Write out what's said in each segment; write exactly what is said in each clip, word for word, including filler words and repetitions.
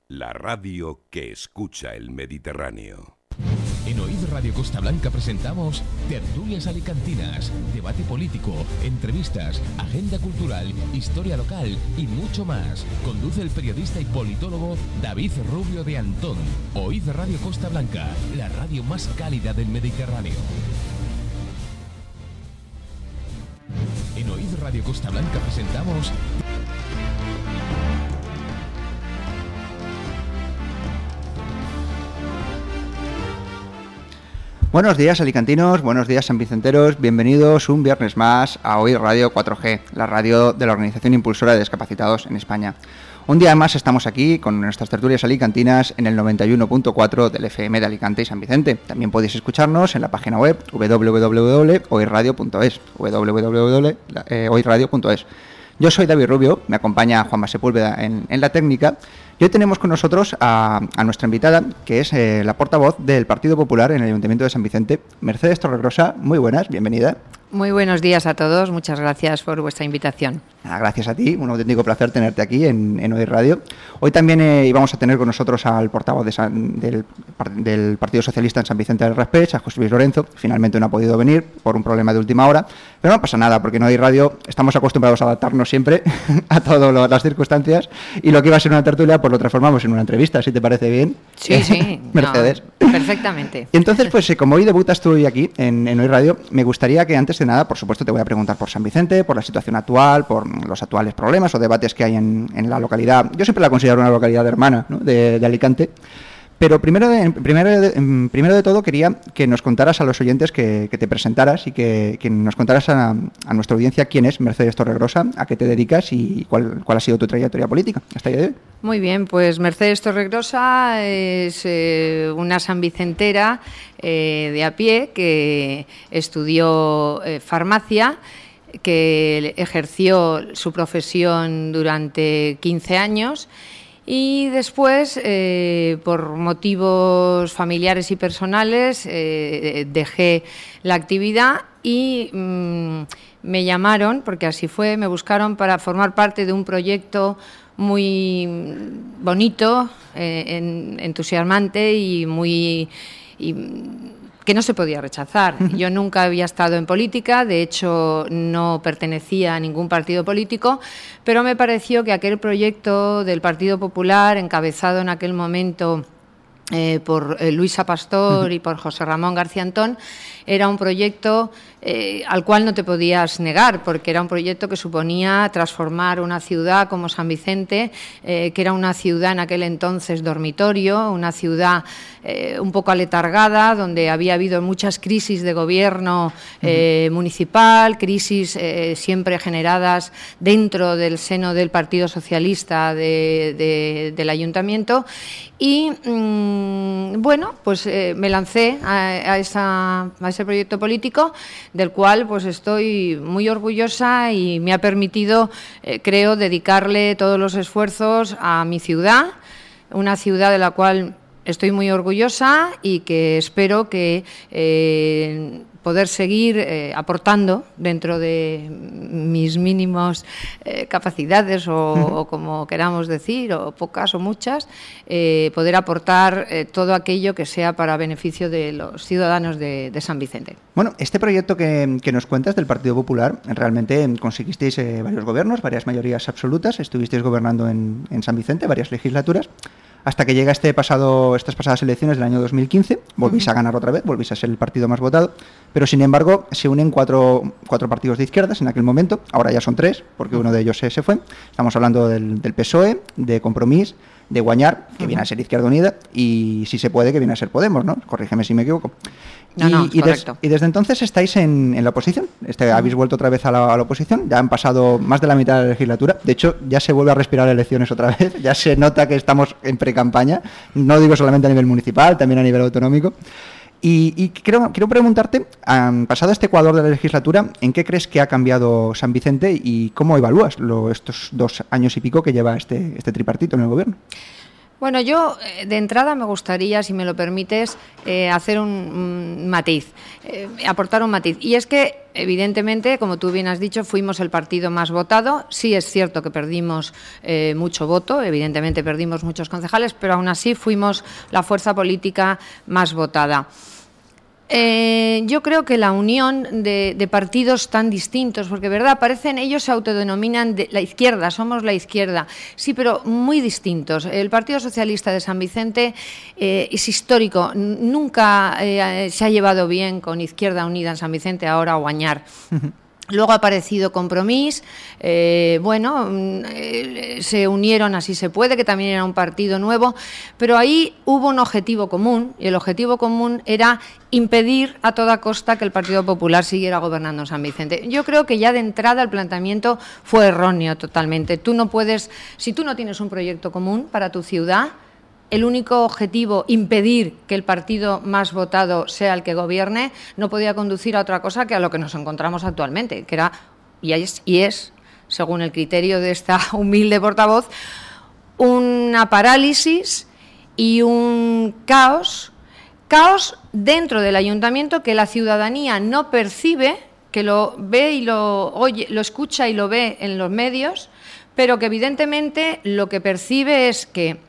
la radio que escucha el Mediterráneo. En Oíd Radio Costa Blanca presentamos Tertulias Alicantinas, debate político, entrevistas, agenda cultural, historia local y mucho más. Conduce el periodista y politólogo David Rubio de Antón. Oíd Radio Costa Blanca, la radio más cálida del Mediterráneo. En Oíd Radio Costa Blanca presentamos... Buenos días alicantinos, buenos días sanvicenteros, bienvenidos un viernes más a Oíd Radio cuatro G, la radio de la Organización Impulsora de Discapacitados en España. Un día más estamos aquí con nuestras tertulias alicantinas en el noventa y uno punto cuatro del F M de Alicante y San Vicente. También podéis escucharnos en la página web doble u doble u doble u punto oid radio punto es, doble u doble u doble u punto oid radio punto es. Yo soy David Rubio, me acompaña Juanma Sepúlveda en, en la técnica. Y hoy tenemos con nosotros a, a nuestra invitada, que es eh, la portavoz del Partido Popular en el Ayuntamiento de San Vicente, Mercedes Torregrosa. Muy buenas, bienvenida. Muy buenos días a todos, muchas gracias por vuestra invitación. Ah, gracias a ti, un auténtico placer tenerte aquí en, en Oíd Radio. Hoy también eh, íbamos a tener con nosotros al portavoz de San, del, del Partido Socialista en San Vicente del Raspeig, a José Luis Lorenzo. Finalmente no ha podido venir por un problema de última hora, pero no pasa nada, porque en Oíd Radio estamos acostumbrados a adaptarnos siempre a todas las circunstancias, y lo que iba a ser una tertulia pues lo transformamos en una entrevista, si te parece bien. Sí, sí, Mercedes. No, perfectamente. Y entonces, pues como hoy debutas tú hoy aquí en, en Oíd Radio, me gustaría que antes de nada, por supuesto, te voy a preguntar por San Vicente, por la situación actual, por los actuales problemas o debates que hay en, en la localidad. Yo siempre la considero una localidad hermana, ¿no?, de, de Alicante. Pero primero de, primero, de, primero de todo quería que nos contaras a los oyentes, que, que te presentaras y que, que nos contaras a, a nuestra audiencia quién es Mercedes Torregrosa, a qué te dedicas y cuál, cuál ha sido tu trayectoria política hasta el día de hoy. Muy bien, pues Mercedes Torregrosa es eh, una sanvicentera eh, de a pie que estudió eh, farmacia, que ejerció su profesión durante quince años y después, eh, por motivos familiares y personales, eh, dejé la actividad y mmm, me llamaron, porque así fue, me buscaron para formar parte de un proyecto muy bonito, eh, en, entusiasmante y muy... Y, que no se podía rechazar. Yo nunca había estado en política, de hecho no pertenecía a ningún partido político, pero me pareció que aquel proyecto del Partido Popular, encabezado en aquel momento eh, por eh, Luisa Pastor y por José Ramón García Antón, era un proyecto eh, al cual no te podías negar, porque era un proyecto que suponía transformar una ciudad como San Vicente, eh, que era una ciudad en aquel entonces dormitorio, una ciudad eh, un poco aletargada, donde había habido muchas crisis de gobierno eh, uh-huh. municipal, crisis eh, siempre generadas dentro del seno del Partido Socialista de, de, del Ayuntamiento. Y mmm, bueno, pues eh, me lancé a, a, esa, a ese proyecto político, del cual pues estoy muy orgullosa y me ha permitido, eh, creo, dedicarle todos los esfuerzos a mi ciudad, una ciudad de la cual estoy muy orgullosa y que espero que eh, poder seguir eh, aportando dentro de mis mínimos eh, capacidades o, uh-huh. o como queramos decir, o pocas o muchas, eh, poder aportar eh, todo aquello que sea para beneficio de los ciudadanos de, de San Vicente. Bueno, este proyecto que, que nos cuentas del Partido Popular, realmente conseguisteis eh, varios gobiernos, varias mayorías absolutas, estuvisteis gobernando en, en San Vicente varias legislaturas, hasta que llega este pasado, estas pasadas elecciones del año dos mil quince, volvís uh-huh. a ganar otra vez, volvís a ser el partido más votado, pero sin embargo se unen cuatro, cuatro partidos de izquierdas en aquel momento, ahora ya son tres, porque uno de ellos se, se fue. Estamos hablando del, del P S O E, de Compromís, de Guanyar, que uh-huh. viene a ser Izquierda Unida, y si se puede, que viene a ser Podemos, ¿no? Corrígeme si me equivoco. No, y, no, y, des, correcto. y desde entonces estáis en, en la oposición, este, uh-huh. habéis vuelto otra vez a la, a la oposición, ya han pasado más de la mitad de la legislatura, de hecho ya se vuelve a respirar elecciones otra vez, ya se nota que estamos en pre-campaña, no digo solamente a nivel municipal, también a nivel autonómico. Y, y quiero, quiero preguntarte, um, pasado este ecuador de la legislatura, ¿en qué crees que ha cambiado San Vicente y cómo evalúas lo, estos dos años y pico que lleva este, este tripartito en el gobierno? Bueno, yo de entrada me gustaría, si me lo permites, eh, hacer un, un matiz, eh, aportar un matiz. Y es que, evidentemente, como tú bien has dicho, fuimos el partido más votado. Sí es cierto que perdimos eh, mucho voto, evidentemente perdimos muchos concejales, pero aún así fuimos la fuerza política más votada. Eh, yo creo que la unión de, de partidos tan distintos, porque verdad, parecen, ellos se autodenominan de la izquierda, somos la izquierda, sí, pero muy distintos. El Partido Socialista de San Vicente eh, es histórico, nunca eh, se ha llevado bien con Izquierda Unida en San Vicente, ahora Oañar. Luego ha aparecido Compromís, eh, bueno, eh, se unieron Así se puede, que también era un partido nuevo, pero ahí hubo un objetivo común, y el objetivo común era impedir a toda costa que el Partido Popular siguiera gobernando en San Vicente. Yo creo que ya de entrada el planteamiento fue erróneo totalmente. Tú no puedes, si tú no tienes un proyecto común para tu ciudad, el único objetivo, impedir que el partido más votado sea el que gobierne, no podía conducir a otra cosa que a lo que nos encontramos actualmente, que era, y es, y es según el criterio de esta humilde portavoz, una parálisis y un caos, caos dentro del ayuntamiento que la ciudadanía no percibe, que lo ve y lo oye, lo escucha y lo ve en los medios, pero que evidentemente lo que percibe es que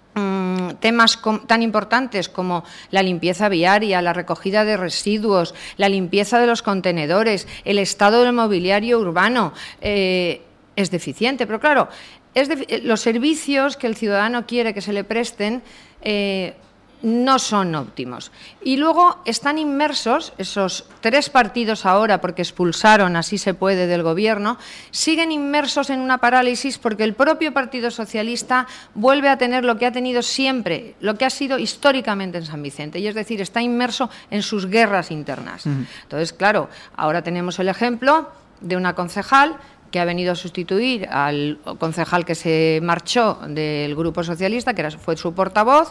temas tan importantes como la limpieza viaria, la recogida de residuos, la limpieza de los contenedores, el estado del mobiliario urbano, eh, es deficiente. Pero claro, es de, los servicios que el ciudadano quiere que se le presten eh, no son óptimos. Y luego están inmersos, esos tres partidos ahora, porque expulsaron Así se puede del gobierno, siguen inmersos en una parálisis porque el propio Partido Socialista vuelve a tener lo que ha tenido siempre, lo que ha sido históricamente en San Vicente, y es decir, está inmerso en sus guerras internas. Uh-huh. Entonces, claro, ahora tenemos el ejemplo de una concejal que ha venido a sustituir al concejal que se marchó del Grupo Socialista, que era, fue su portavoz,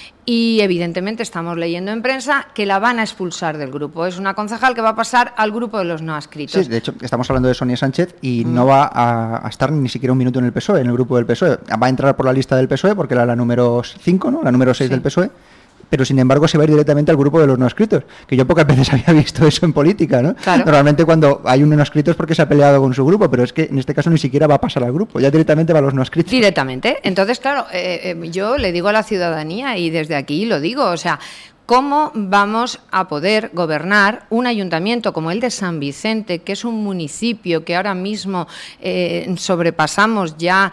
y evidentemente estamos leyendo en prensa que la van a expulsar del grupo. Es una concejal que va a pasar al grupo de los no adscritos. Sí, de hecho, estamos hablando de Sonia Sánchez y mm. no va a, a estar ni siquiera un minuto en el P S O E, en el grupo del P S O E. Va a entrar por la lista del P S O E porque era la número cinco, ¿no? La número seis sí. del P S O E. Pero sin embargo se va a ir directamente al grupo de los no adscritos, que yo pocas veces había visto eso en política, ¿no? Claro. Normalmente cuando hay un no adscrito es porque se ha peleado con su grupo, pero es que en este caso ni siquiera va a pasar al grupo, ya directamente va a los no adscritos. Directamente. Entonces, claro, eh, eh, yo le digo a la ciudadanía, y desde aquí lo digo, o sea, ¿cómo vamos a poder gobernar un ayuntamiento como el de San Vicente, que es un municipio que ahora mismo eh, sobrepasamos ya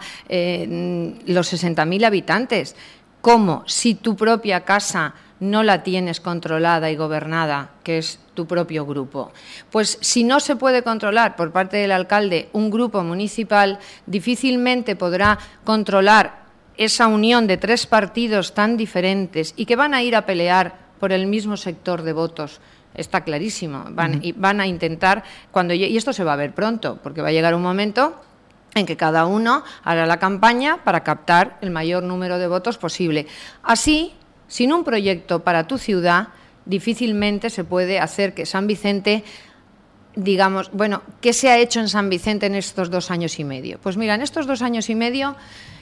eh, los sesenta mil habitantes? ¿Cómo? Si tu propia casa no la tienes controlada y gobernada, que es tu propio grupo. Pues si no se puede controlar por parte del alcalde un grupo municipal, difícilmente podrá controlar esa unión de tres partidos tan diferentes y que van a ir a pelear por el mismo sector de votos. Está clarísimo. Van, uh-huh. y van a intentar, cuando y esto se va a ver pronto, porque va a llegar un momento en que cada uno hará la campaña para captar el mayor número de votos posible. Así, sin un proyecto para tu ciudad, difícilmente se puede hacer que San Vicente, digamos, bueno, ¿qué se ha hecho en San Vicente en estos dos años y medio? Pues mira, en estos dos años y medio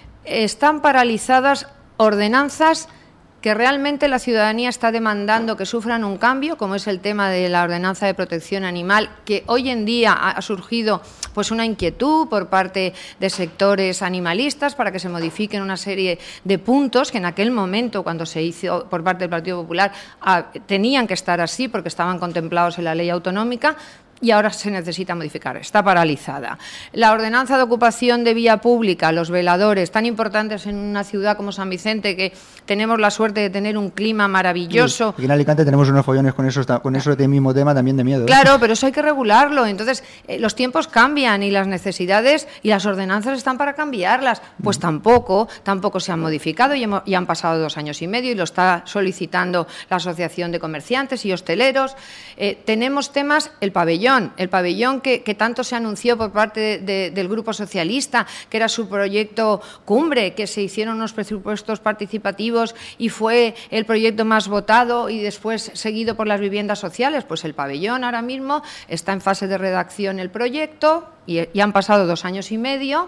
están paralizadas ordenanzas que realmente la ciudadanía está demandando que sufran un cambio, como es el tema de la ordenanza de protección animal, que hoy en día ha surgido pues una inquietud por parte de sectores animalistas para que se modifiquen una serie de puntos que en aquel momento, cuando se hizo por parte del Partido Popular, ah, tenían que estar así porque estaban contemplados en la ley autonómica. Y ahora se necesita modificar, está paralizada. La ordenanza de ocupación de vía pública, los veladores, tan importantes en una ciudad como San Vicente, que tenemos la suerte de tener un clima maravilloso. Aquí en Alicante tenemos unos follones con eso, con eso de mismo tema también de miedo, ¿eh? Claro, pero eso hay que regularlo. Entonces, eh, los tiempos cambian y las necesidades y las ordenanzas están para cambiarlas. Pues mm. tampoco, tampoco se han modificado y, hemos, y han pasado dos años y medio y lo está solicitando la Asociación de Comerciantes y Hosteleros. Eh, tenemos temas, el pabellón. El pabellón que, que tanto se anunció por parte de, de, del Grupo Socialista, que era su proyecto cumbre, que se hicieron unos presupuestos participativos y fue el proyecto más votado y después seguido por las viviendas sociales. Pues el pabellón ahora mismo está en fase de redacción el proyecto y, y han pasado dos años y medio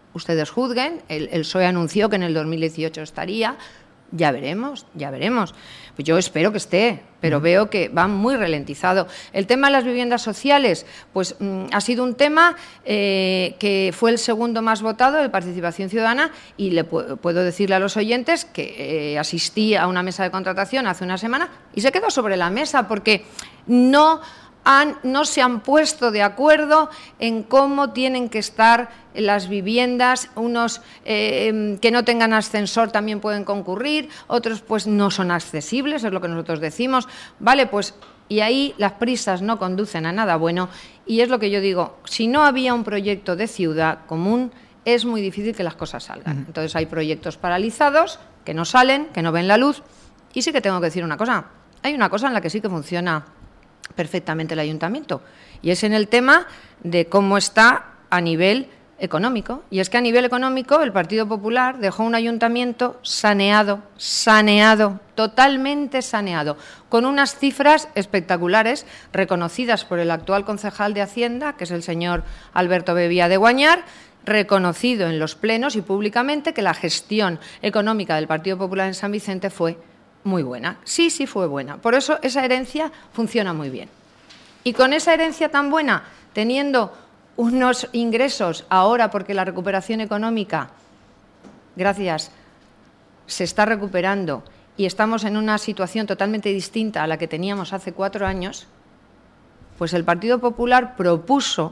ustedes juzguen. El, el P S O E anunció que en el dos mil dieciocho estaría. Ya veremos, ya veremos. Pues yo espero que esté, pero uh-huh. veo que va muy ralentizado. El tema de las viviendas sociales, pues mm, ha sido un tema eh, que fue el segundo más votado de Participación Ciudadana, y le pu- puedo decirle a los oyentes que eh, asistí a una mesa de contratación hace una semana y se quedó sobre la mesa porque no... Han, no se han puesto de acuerdo en cómo tienen que estar las viviendas. Unos eh, que no tengan ascensor también pueden concurrir, otros pues no son accesibles, es lo que nosotros decimos. Vale, pues y ahí las prisas no conducen a nada bueno, y es lo que yo digo, si no había un proyecto de ciudad común, es muy difícil que las cosas salgan. Entonces hay proyectos paralizados que no salen, que no ven la luz, y sí que tengo que decir una cosa, hay una cosa en la que sí que funciona perfectamente el ayuntamiento, y es en el tema de cómo está a nivel económico. Y es que a nivel económico el Partido Popular dejó un ayuntamiento saneado, saneado, totalmente saneado, con unas cifras espectaculares reconocidas por el actual concejal de Hacienda, que es el señor Alberto Bebía de Guañar, reconocido en los plenos y públicamente que la gestión económica del Partido Popular en San Vicente fue muy buena. Sí, sí fue buena. Por eso esa herencia funciona muy bien. Y con esa herencia tan buena, teniendo unos ingresos ahora, porque la recuperación económica, gracias, se está recuperando y estamos en una situación totalmente distinta a la que teníamos hace cuatro años, pues el Partido Popular propuso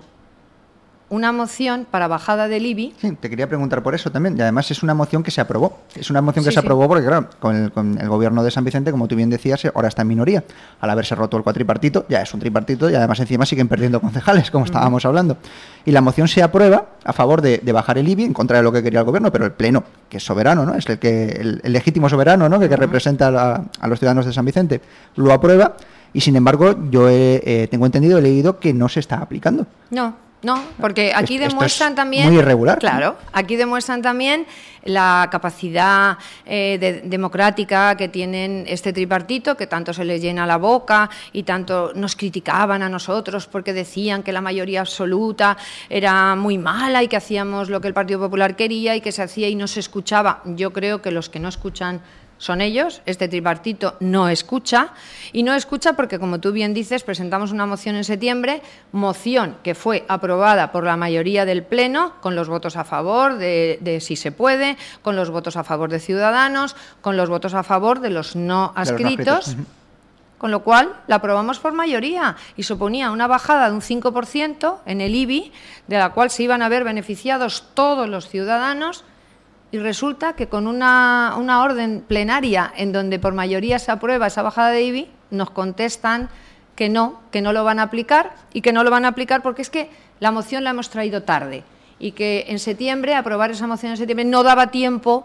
una moción para bajada del I B I. Sí, te quería preguntar por eso también. Y además es una moción que se aprobó. Es una moción que sí, se sí. aprobó porque, claro, con el, con el gobierno de San Vicente, como tú bien decías, ahora está en minoría. Al haberse roto el cuatripartito, ya es un tripartito y además encima siguen perdiendo concejales, como estábamos uh-huh. hablando. Y la moción se aprueba a favor de, de bajar el I B I, en contra de lo que quería el gobierno, pero el Pleno, que es soberano, ¿no? Es el, que, el, el legítimo soberano, ¿no? Que, que uh-huh. representa a, la, a los ciudadanos de San Vicente, lo aprueba. Y sin embargo, yo he, eh, tengo entendido, he leído que no se está aplicando. No. No, porque aquí Esto demuestran es también... muy irregular. Claro, aquí demuestran también la capacidad eh, de, democrática que tienen este tripartito, que tanto se les llena la boca y tanto nos criticaban a nosotros porque decían que la mayoría absoluta era muy mala y que hacíamos lo que el Partido Popular quería y que se hacía y no se escuchaba. Yo creo que los que no escuchan son ellos. Este tripartito no escucha, y no escucha porque, como tú bien dices, presentamos una moción en septiembre, moción que fue aprobada por la mayoría del Pleno, con los votos a favor de, de Si se puede, con los votos a favor de Ciudadanos, con los votos a favor de los no adscritos, uh-huh. con lo cual la aprobamos por mayoría y suponía una bajada de un cinco por ciento en el I B I, de la cual se iban a ver beneficiados todos los ciudadanos. Y resulta que con una, una orden plenaria en donde por mayoría se aprueba esa bajada de I B I, nos contestan que no, que no lo van a aplicar, y que no lo van a aplicar porque es que la moción la hemos traído tarde y que en septiembre, aprobar esa moción en septiembre, no daba tiempo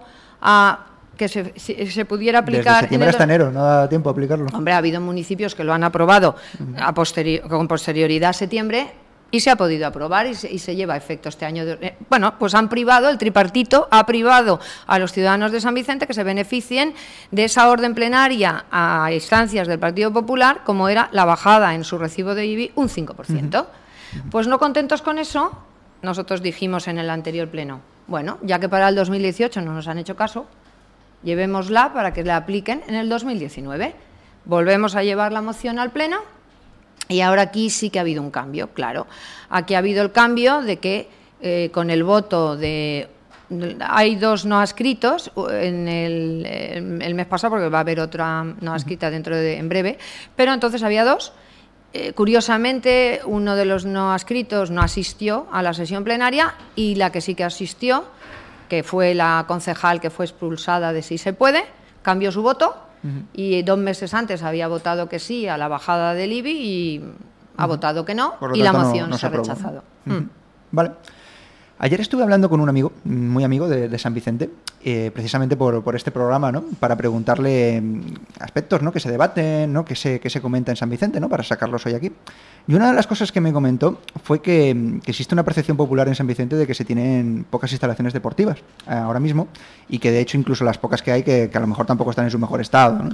a que se, se pudiera aplicar. Desde septiembre hasta enero, no da tiempo a aplicarlo. Hombre, ha habido municipios que lo han aprobado uh-huh. a posterior, con posterioridad a septiembre, y se ha podido aprobar y se, y se lleva a efecto este año. De, eh, bueno, pues han privado, el tripartito ha privado a los ciudadanos de San Vicente que se beneficien de esa orden plenaria a instancias del Partido Popular, como era la bajada en su recibo de I B I un cinco por ciento. Uh-huh. Pues no contentos con eso, nosotros dijimos en el anterior pleno, bueno, ya que para el dos mil dieciocho no nos han hecho caso, llevémosla para que la apliquen en el dos mil diecinueve. Volvemos a llevar la moción al pleno. Y ahora aquí sí que ha habido un cambio, claro. Aquí ha habido el cambio de que eh, con el voto de... Hay dos no adscritos en el, el mes pasado, porque va a haber otra no adscrita dentro de en breve, pero entonces había dos. Eh, curiosamente, uno de los no adscritos no asistió a la sesión plenaria, y la que sí que asistió, que fue la concejal que fue expulsada de Si se puede, cambió su voto. Uh-huh. Y dos meses antes había votado que sí a la bajada del I B I y uh-huh. ha votado que no, y la moción no, no se ha rechazado. Uh-huh. Mm. Vale. Ayer estuve hablando con un amigo, muy amigo de, de San Vicente, eh, precisamente por, por este programa, ¿no? Para preguntarle aspectos, ¿no? Que se debaten, ¿no? Que se, que se comenta en San Vicente, ¿no? Para sacarlos hoy aquí. Y una de las cosas que me comentó fue que, que existe una percepción popular en San Vicente de que se tienen pocas instalaciones deportivas eh, ahora mismo, y que de hecho incluso las pocas que hay que, que a lo mejor tampoco están en su mejor estado, ¿no?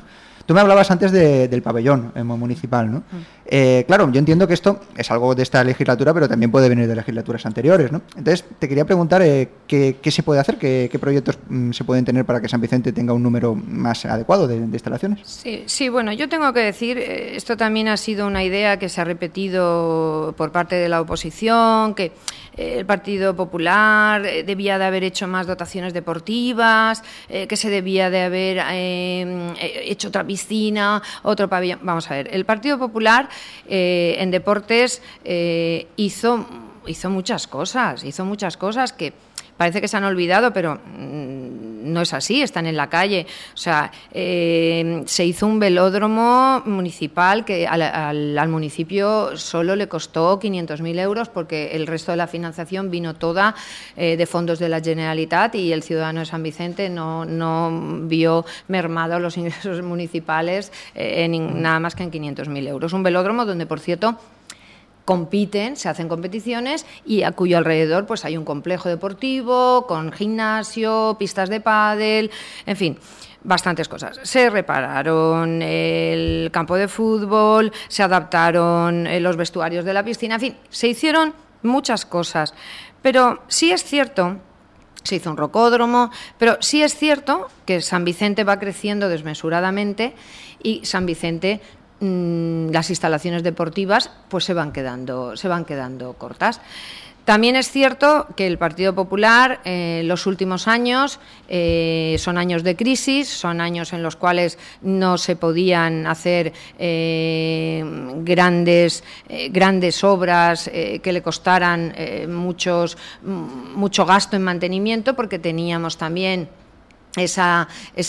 Tú me hablabas antes de, del pabellón eh, municipal, ¿no? Mm. Eh, claro, yo entiendo que esto es algo de esta legislatura, pero también puede venir de legislaturas anteriores, ¿no? Entonces, te quería preguntar eh, ¿qué, qué se puede hacer, qué, qué proyectos mm, se pueden tener para que San Vicente tenga un número más adecuado de, de instalaciones. Sí, sí, bueno, yo tengo que decir, eh, esto también ha sido una idea que se ha repetido por parte de la oposición, que eh, el Partido Popular eh, debía de haber hecho más dotaciones deportivas, eh, que se debía de haber eh, hecho otra piscina, otro pabellón. Vamos a ver, el Partido Popular eh, en deportes eh, hizo, hizo muchas cosas, hizo muchas cosas que parece que se han olvidado, pero mmm, no es así, están en la calle. O sea, eh, se hizo un velódromo municipal que al, al, al municipio solo le costó quinientos mil euros porque el resto de la financiación vino toda eh, de fondos de la Generalitat y el ciudadano de San Vicente no, no vio mermados los ingresos municipales eh, en, nada más que en quinientos mil euros. Un velódromo donde, por cierto, compiten, se hacen competiciones y a cuyo alrededor pues hay un complejo deportivo con gimnasio, pistas de pádel, en fin, bastantes cosas. Se repararon el campo de fútbol, se adaptaron los vestuarios de la piscina, en fin, se hicieron muchas cosas. Pero sí es cierto, se hizo un rocódromo, pero sí es cierto que San Vicente va creciendo desmesuradamente y San Vicente, las instalaciones deportivas pues se van quedando se van quedando cortas. También es cierto que el Partido Popular en eh, los últimos años eh, son años de crisis, son años en los cuales no se podían hacer eh, grandes eh, grandes obras eh, que le costaran eh, muchos mucho gasto en mantenimiento, porque teníamos también Esa,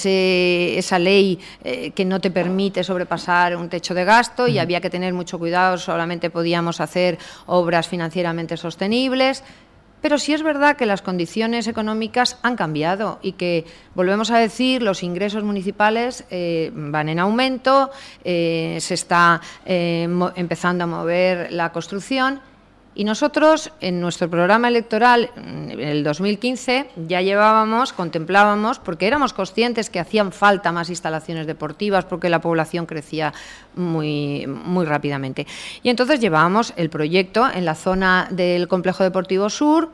ese, esa ley eh, que no te permite sobrepasar un techo de gasto y había que tener mucho cuidado, solamente podíamos hacer obras financieramente sostenibles. Pero sí es verdad que las condiciones económicas han cambiado y que, volvemos a decir, los ingresos municipales eh, van en aumento, eh, se está eh, mo- empezando a mover la construcción. Y nosotros, en nuestro programa electoral, en el dos mil quince, ya llevábamos, contemplábamos, porque éramos conscientes que hacían falta más instalaciones deportivas, porque la población crecía muy, muy rápidamente. Y entonces llevábamos el proyecto en la zona del Complejo Deportivo Sur,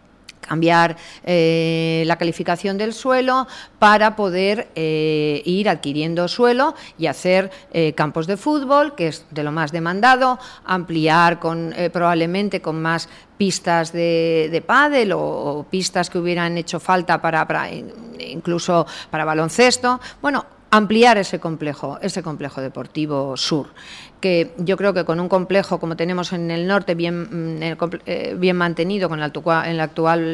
cambiar eh, la calificación del suelo para poder eh, ir adquiriendo suelo y hacer eh, campos de fútbol, que es de lo más demandado, ampliar con eh, probablemente con más pistas de, de pádel o, o pistas que hubieran hecho falta para, para incluso para baloncesto. Bueno, ampliar ese complejo, ese complejo deportivo sur, que yo creo que con un complejo como tenemos en el norte bien, eh, bien mantenido, con la, en la actual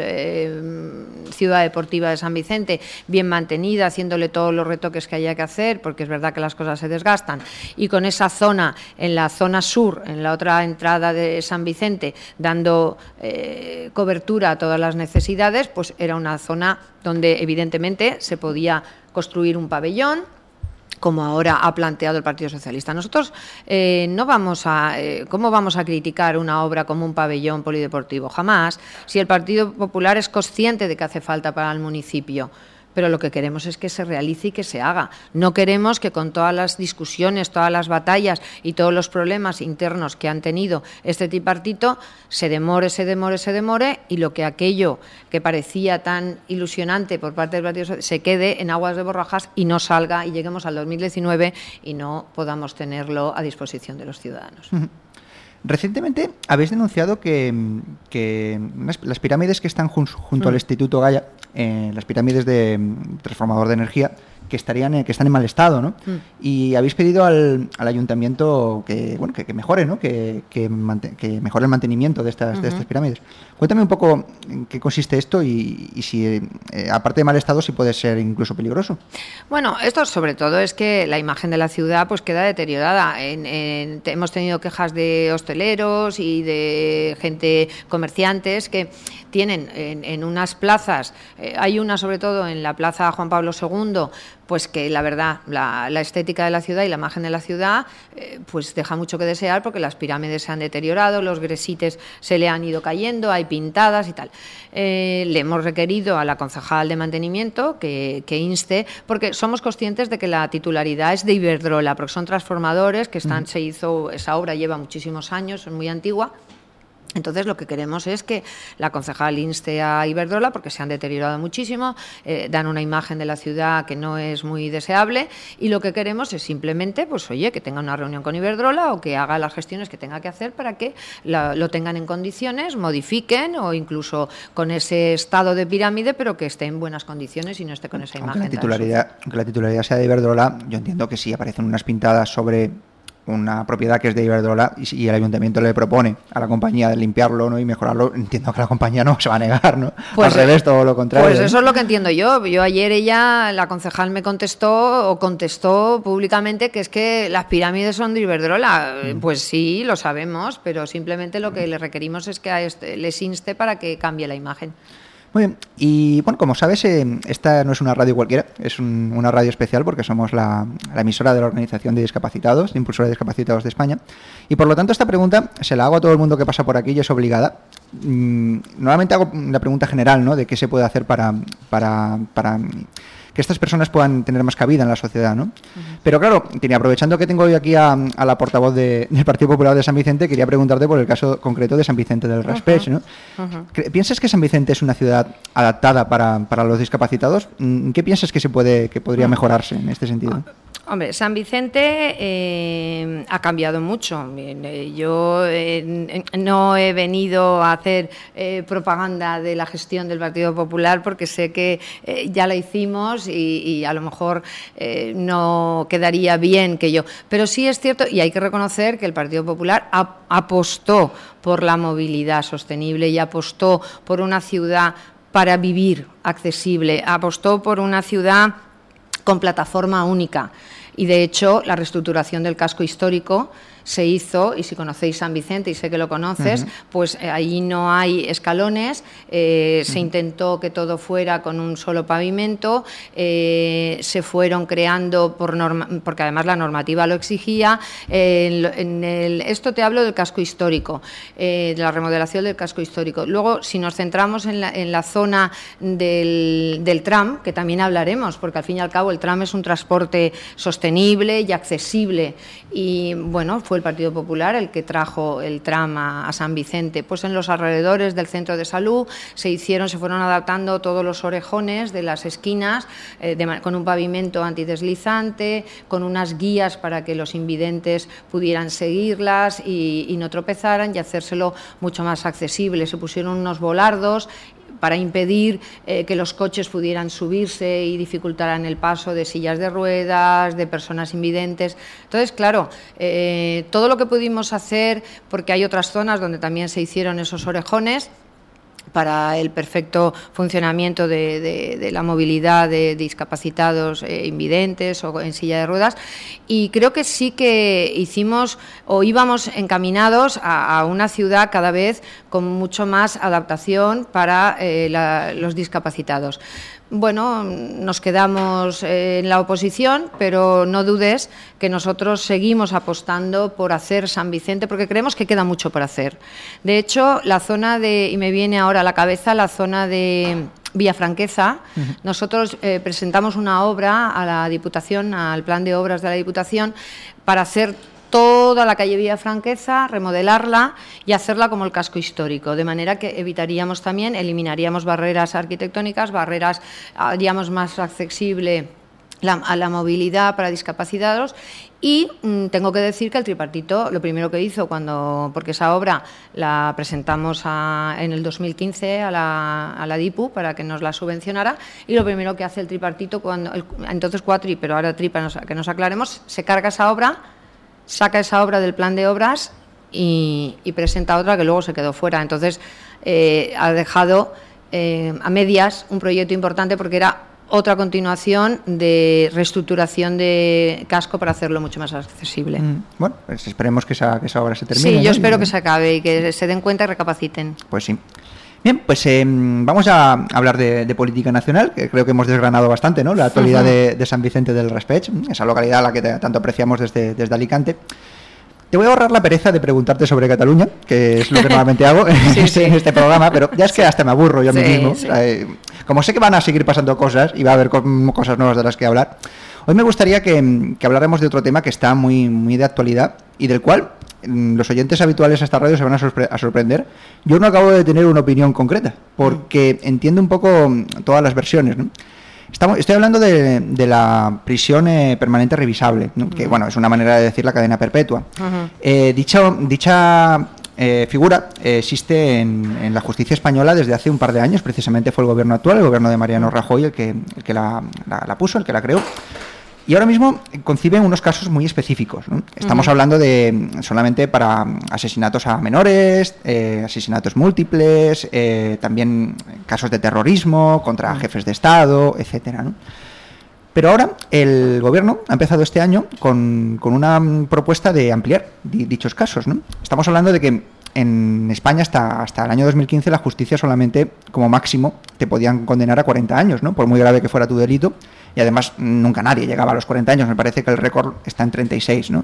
eh, ciudad deportiva de San Vicente, bien mantenida, haciéndole todos los retoques que haya que hacer, porque es verdad que las cosas se desgastan, y con esa zona, en la zona sur, en la otra entrada de San Vicente, dando eh, cobertura a todas las necesidades, pues era una zona donde evidentemente se podía construir un pabellón, como ahora ha planteado el Partido Socialista. Nosotros eh, no vamos a... Eh, ¿Cómo vamos a criticar una obra como un pabellón polideportivo? Jamás. Si el Partido Popular es consciente de que hace falta para el municipio, pero lo que queremos es que se realice y que se haga. No queremos que con todas las discusiones, todas las batallas y todos los problemas internos que han tenido este tripartito, se demore, se demore, se demore, y lo que aquello que parecía tan ilusionante por parte del Partido Socialista se quede en aguas de borrajas y no salga, y lleguemos al dos mil diecinueve y no podamos tenerlo a disposición de los ciudadanos. Uh-huh. Recientemente habéis denunciado que, que las pirámides que están junto, junto mm. al Instituto Gaia, eh, las pirámides de transformador de energía, que estarían eh, que están en mal estado, ¿no? Mm. Y habéis pedido al, al ayuntamiento que bueno que, que mejore, ¿no? Que, que, mante, que mejore el mantenimiento de estas, uh-huh. de estas pirámides. Cuéntame un poco en qué consiste esto y, y si, eh, aparte de mal estado, si puede ser incluso peligroso. Bueno, esto sobre todo es que la imagen de la ciudad pues queda deteriorada. En, en, hemos tenido quejas de hosteleros y de gente, comerciantes, que tienen en, en unas plazas, eh, hay una sobre todo en la Plaza Juan Pablo segundo, pues que la verdad, la, la estética de la ciudad y la imagen de la ciudad eh, pues deja mucho que desear, porque las pirámides se han deteriorado, los gresites se le han ido cayendo, hay pintadas y tal. Eh, le hemos requerido a la concejal de mantenimiento que, que inste, porque somos conscientes de que la titularidad es de Iberdrola, porque son transformadores que están, mm. se hizo, esa obra lleva muchísimos años, es muy antigua. Entonces, lo que queremos es que la concejal inste a Iberdrola, porque se han deteriorado muchísimo, eh, dan una imagen de la ciudad que no es muy deseable, y lo que queremos es simplemente, pues oye, que tenga una reunión con Iberdrola o que haga las gestiones que tenga que hacer para que la, lo tengan en condiciones, modifiquen, o incluso con ese estado de pirámide, pero que esté en buenas condiciones y no esté con esa aunque imagen. La titularidad, aunque la titularidad sea de Iberdrola, yo entiendo que sí aparecen unas pintadas sobre una propiedad que es de Iberdrola y, y el ayuntamiento le propone a la compañía de limpiarlo, ¿no?, y mejorarlo, entiendo que la compañía no se va a negar, ¿no? Pues, al revés, todo lo contrario. Pues eso es lo que entiendo yo. Yo ayer ella, la concejal me contestó o contestó públicamente que es que las pirámides son de Iberdrola. Mm. Pues sí, lo sabemos, pero simplemente lo que le requerimos es que a este, les inste para que cambie la imagen. Muy bien, y bueno, como sabes, eh, esta no es una radio cualquiera, es un, una radio especial porque somos la, la emisora de la Organización de Discapacitados, de Impulsora de Discapacitados de España, y por lo tanto esta pregunta se la hago a todo el mundo que pasa por aquí y es obligada. Mm, normalmente hago la pregunta general, ¿no?, de qué se puede hacer para, para, para que estas personas puedan tener más cabida en la sociedad, ¿no? Uh-huh. Pero claro, tenía, aprovechando que tengo hoy aquí a, a la portavoz de, del Partido Popular de San Vicente, quería preguntarte por el caso concreto de San Vicente del Raspeig, ¿no? Uh-huh. ¿Piensas que San Vicente es una ciudad adaptada para, para los discapacitados? ¿Qué piensas que se puede, que podría mejorarse en este sentido? Hombre, San Vicente eh, ha cambiado mucho. Yo eh, no he venido a hacer eh, propaganda de la gestión del Partido Popular porque sé que eh, ya la hicimos y, y a lo mejor eh, no quedaría bien que yo. Pero sí es cierto, y hay que reconocer que el Partido Popular ap- apostó por la movilidad sostenible y apostó por una ciudad para vivir accesible, apostó por una ciudad con plataforma única. Y, de hecho, la reestructuración del casco histórico se hizo, y si conocéis San Vicente, y sé que lo conoces, uh-huh. pues eh, ahí no hay escalones, eh, uh-huh. se intentó que todo fuera con un solo pavimento, eh, se fueron creando, por norma, porque además la normativa lo exigía, eh, en el, esto te hablo del casco histórico, eh, de la remodelación del casco histórico. Luego, si nos centramos en la, en la zona del, del tram, que también hablaremos, porque al fin y al cabo el tram es un transporte sostenible y accesible, y bueno, fue el Partido Popular el que trajo el tram a, a San Vicente. Pues en los alrededores del centro de salud se hicieron, se fueron adaptando todos los orejones de las esquinas eh, de, con un pavimento antideslizante, con unas guías para que los invidentes pudieran seguirlas y, y no tropezaran, y hacérselo mucho más accesible. Se pusieron unos volardos para impedir eh, que los coches pudieran subirse y dificultaran el paso de sillas de ruedas, de personas invidentes. Entonces, claro, eh, todo lo que pudimos hacer, porque hay otras zonas donde también se hicieron esos orejones, para el perfecto funcionamiento de, de, de la movilidad de discapacitados eh, invidentes o en silla de ruedas, y creo que sí que hicimos o íbamos encaminados a, a una ciudad cada vez con mucho más adaptación para eh, la, los discapacitados. Bueno, nos quedamos en la oposición, pero no dudes que nosotros seguimos apostando por hacer San Vicente, porque creemos que queda mucho por hacer. De hecho, la zona de, y me viene ahora a la cabeza, la zona de Villafranqueza, uh-huh. nosotros eh, presentamos una obra a la Diputación, al plan de obras de la Diputación, para hacer toda la calle Villafranqueza, remodelarla y hacerla como el casco histórico, de manera que evitaríamos también, eliminaríamos barreras arquitectónicas, barreras, haríamos más accesible la, a la movilidad para discapacitados. Y mmm, tengo que decir que el tripartito lo primero que hizo, cuando porque esa obra la presentamos a, en el dos mil quince a la, a la DIPU para que nos la subvencionara, y lo primero que hace el tripartito, cuando el, entonces Cuatri, pero ahora Tripa, nos, que nos aclaremos, se carga esa obra, saca esa obra del plan de obras y, y presenta otra que luego se quedó fuera. Entonces eh, ha dejado eh, a medias un proyecto importante, porque era otra continuación de reestructuración de casco para hacerlo mucho más accesible. Mm, bueno, pues esperemos que esa, que esa obra se termine. Sí, yo ¿no? espero que se acabe y que se den cuenta y recapaciten. Pues sí. Bien, pues eh, vamos a hablar de, de política nacional, que creo que hemos desgranado bastante, ¿no? La actualidad uh-huh. de, de San Vicente del Raspeig, esa localidad a la que te, tanto apreciamos desde, desde Alicante. Te voy a ahorrar la pereza de preguntarte sobre Cataluña, que es lo que normalmente hago sí, en, sí. en este programa, pero ya es que hasta me aburro yo a mí sí, mismo. Sí. O sea, eh, como sé que van a seguir pasando cosas y va a haber co- cosas nuevas de las que hablar, hoy me gustaría que, que habláramos de otro tema que está muy, muy de actualidad y del cual los oyentes habituales a esta radio se van a, sorpre- a sorprender. Yo no acabo de tener una opinión concreta, porque entiendo un poco todas las versiones, ¿no? Estamos, estoy hablando de, de la prisión eh, permanente revisable, ¿no? Uh-huh. Que bueno, es una manera de decir la cadena perpetua. Uh-huh. Eh, dicha dicha eh, figura eh, existe en, en la justicia española desde hace un par de años. Precisamente fue el gobierno actual, el gobierno de Mariano Rajoy, el que, el que la, la, la puso, el que la creó. Y ahora mismo conciben unos casos muy específicos, ¿no? Estamos uh-huh. hablando de solamente para asesinatos a menores, eh, asesinatos múltiples, eh, también casos de terrorismo contra uh-huh. jefes de Estado, etcétera, ¿no? Pero ahora el gobierno ha empezado este año con, con una propuesta de ampliar di- dichos casos, ¿no? Estamos hablando de que en España hasta, hasta el año dos mil quince la justicia solamente, como máximo, te podían condenar a cuarenta años, ¿no? Por muy grave que fuera tu delito. Y además nunca nadie llegaba a los cuarenta años, me parece que el récord está en treinta y seis, ¿no?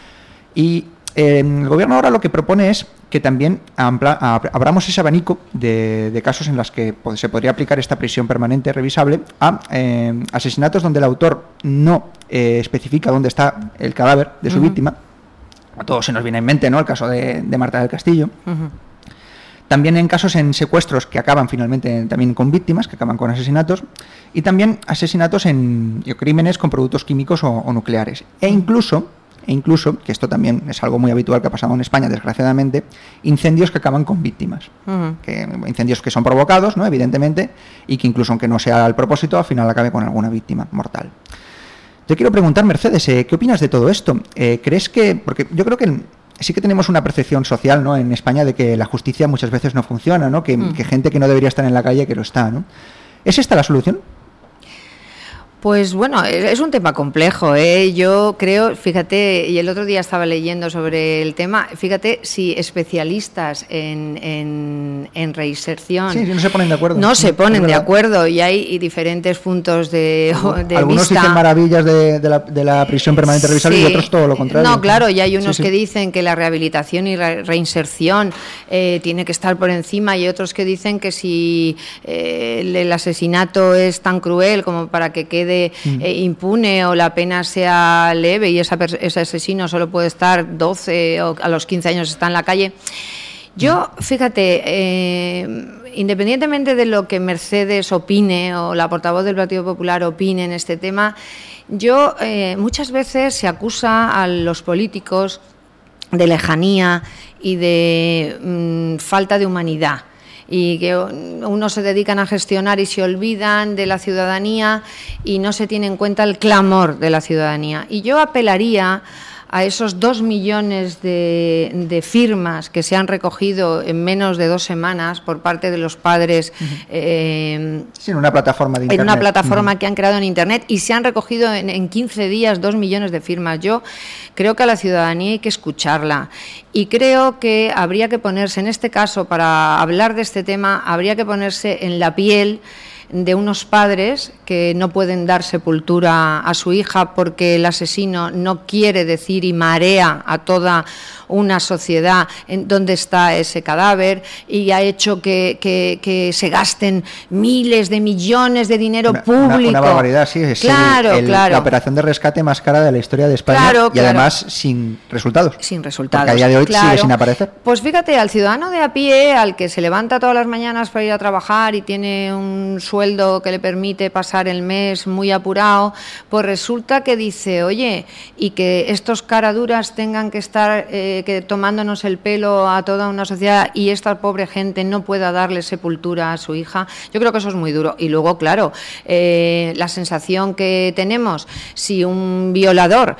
Y eh, el gobierno ahora lo que propone es que también ampla, abramos ese abanico de, de casos en los que pues, se podría aplicar esta prisión permanente revisable a eh, asesinatos donde el autor no eh, especifica dónde está el cadáver de su uh-huh. víctima. A todos se nos viene en mente, ¿no?, el caso de, de Marta del Castillo. Uh-huh. También en casos en secuestros que acaban finalmente también con víctimas, que acaban con asesinatos, y también asesinatos en o crímenes con productos químicos o, o nucleares. E incluso, e incluso, que esto también es algo muy habitual que ha pasado en España, desgraciadamente, incendios que acaban con víctimas. Uh-huh. Que, incendios que son provocados, ¿no?, evidentemente, y que incluso aunque no sea el propósito, al final acabe con alguna víctima mortal. Te quiero preguntar, Mercedes, ¿eh, ¿qué opinas de todo esto? Eh, ¿Crees que...? Porque yo creo que sí que tenemos una percepción social, ¿no?, en España de que la justicia muchas veces no funciona, ¿no?, que, mm. que gente que no debería estar en la calle que lo está, ¿no? ¿Es esta la solución? Pues bueno, es un tema complejo, ¿eh? Yo creo, fíjate, y el otro día estaba leyendo sobre el tema, fíjate si especialistas en, en, en reinserción... Sí, no se ponen de acuerdo. No se ponen de acuerdo y hay diferentes puntos de, de Algunos vista. dicen maravillas de, de, la, de la prisión permanente revisable sí. y otros todo lo contrario. No, claro, y hay unos sí, sí. que dicen que la rehabilitación y la reinserción eh, tiene que estar por encima y otros que dicen que si eh, el asesinato es tan cruel como para que quede de eh, impune o la pena sea leve y esa, ese asesino solo puede estar doce o a los quince años está en la calle. Yo, fíjate, eh, independientemente de lo que Mercedes opine o la portavoz del Partido Popular opine en este tema, yo eh, muchas veces se acusa a los políticos de lejanía y de mmm, falta de humanidad, y que unos se dedican a gestionar y se olvidan de la ciudadanía y no se tiene en cuenta el clamor de la ciudadanía. Y yo apelaría a esos dos millones de, de firmas que se han recogido en menos de dos semanas por parte de los padres uh-huh. eh, sí, en una plataforma de internet. En una plataforma uh-huh. que han creado en internet y se han recogido en, en quince días dos millones de firmas. Yo creo que a la ciudadanía hay que escucharla y creo que habría que ponerse, en este caso, para hablar de este tema, habría que ponerse en la piel de unos padres que no pueden dar sepultura a su hija porque el asesino no quiere decir y marea a toda una sociedad en dónde está ese cadáver y ha hecho que, que, que se gasten miles de millones de dinero una, público. Una, una barbaridad, sí, es claro, el, el, claro. la operación de rescate más cara de la historia de España claro, y claro. además sin resultados. Sin resultados. Porque a día de hoy claro. sigue sin aparecer. Pues fíjate, al ciudadano de a pie, al que se levanta todas las mañanas para ir a trabajar y tiene un sueldo que le permite pasar el mes muy apurado, pues resulta que dice, oye, y que estos caraduras tengan que estar eh, que tomándonos el pelo a toda una sociedad y esta pobre gente no pueda darle sepultura a su hija, yo creo que eso es muy duro. Y luego, claro, eh, la sensación que tenemos, si un violador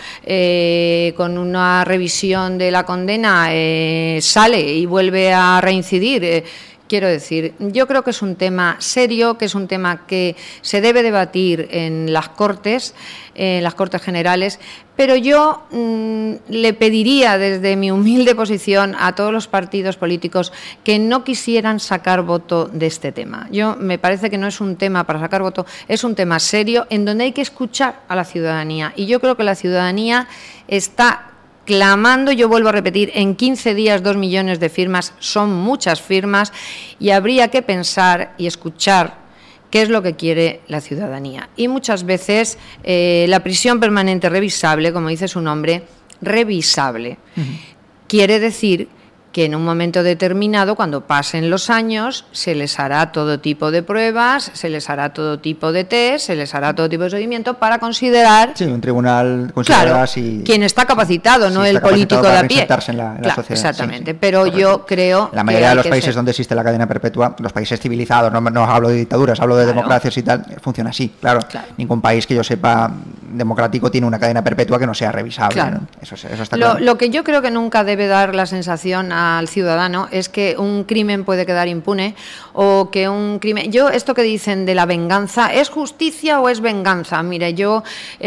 eh, con una revisión de la condena eh, sale y vuelve a reincidir, eh, Quiero decir, yo creo que es un tema serio, que es un tema que se debe debatir en las Cortes, en las Cortes Generales, pero yo mmm, le pediría desde mi humilde posición a todos los partidos políticos que no quisieran sacar voto de este tema. Yo me parece que no es un tema para sacar voto, es un tema serio en donde hay que escuchar a la ciudadanía, y yo creo que la ciudadanía está clamando, yo vuelvo a repetir, en quince días dos millones de firmas, son muchas firmas, y habría que pensar y escuchar qué es lo que quiere la ciudadanía. Y muchas veces eh, la prisión permanente revisable, como dice su nombre, revisable, uh-huh. quiere decir que en un momento determinado, cuando pasen los años, se les hará todo tipo de pruebas, se les hará todo tipo de test, se les hará todo tipo de seguimiento para considerar... Sí, un tribunal considerará claro, si... quien está capacitado, si no está el político para de a pie. En la, en claro, la sociedad. Exactamente, sí, sí. pero correcto. Yo creo... La mayoría de los países ser... donde existe la cadena perpetua, los países civilizados, no, no hablo de dictaduras, hablo de claro. democracias y tal, funciona así, claro. claro. Ningún país que yo sepa democrático tiene una cadena perpetua que no sea revisable. Claro. ¿no? Eso, eso está lo, claro. Lo que yo creo que nunca debe dar la sensación al ciudadano es que un crimen puede quedar impune o que un crimen... Yo, esto que dicen de la venganza, ¿es justicia o es venganza? Mire, yo